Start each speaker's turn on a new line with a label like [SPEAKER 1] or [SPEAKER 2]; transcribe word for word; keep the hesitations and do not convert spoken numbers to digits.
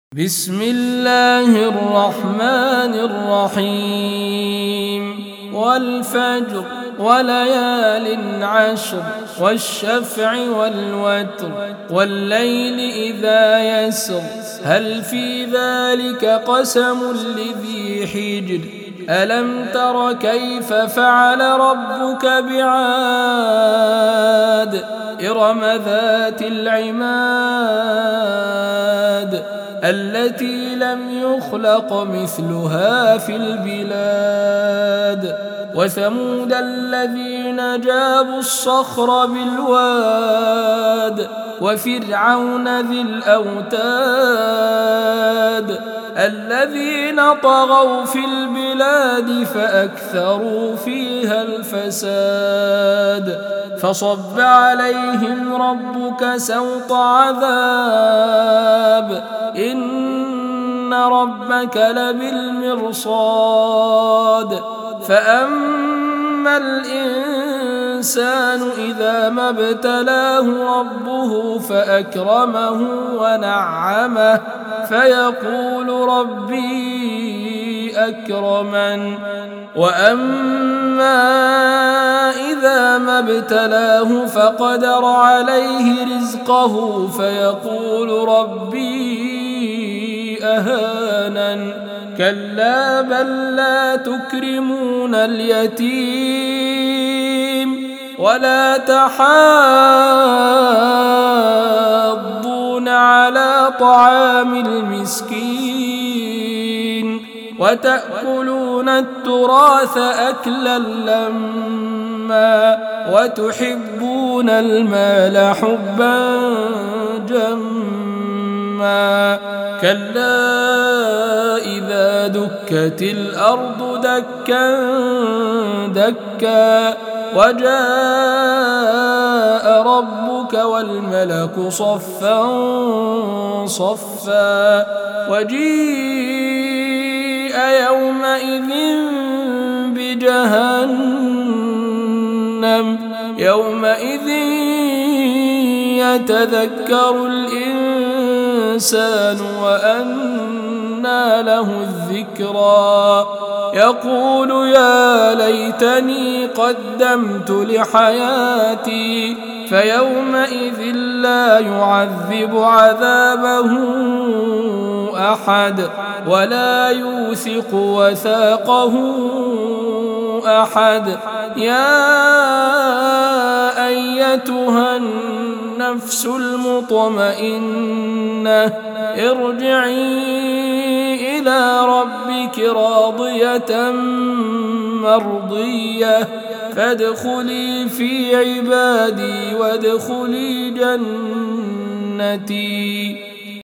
[SPEAKER 1] بسم الله الرحمن الرحيم والفجر وليال عشر والشفع والوتر والليل إذا يسر هل في ذلك قسم لذي حجر ألم تر كيف فعل ربك بعاد إرم ذات العماد التي لم يخلق مثلها في البلاد وثمود الذين جابوا الصخر بالواد وفرعون ذي الأوتاد الذين طغوا في البلاد فأكثروا فيها الفساد فصب عليهم ربك سوط عذاب إن ربك لبالمرصاد فأما الإنسان إذا ما ابتلاه ربه فأكرمه ونعمه فيقول ربي أكرمن وأما إذا ما ابتلاه فقدر عليه رزقه فيقول ربي أهانن كلا بل لا تكرمون اليتيم ولا تحاضون على طعام المسكين وتأكلون التراث أكلا لما وتحبون المال حبا جما كلا إذا دكت الأرض دكا دكا وجاء ربك والملك صفا صفا وجيء يومئذ بجهنم يومئذ يتذكر الإنسان وأنى له الذكرى يقول يا ليتني قدمت لحياتي فيومئذ لا يعذب عذابه أحد ولا يوثق وثاقه أحد يا أيتها النفس المطمئنة ارجعي إلى ربك راضية مرضية فادخلي في عبادي وادخلي جنتي.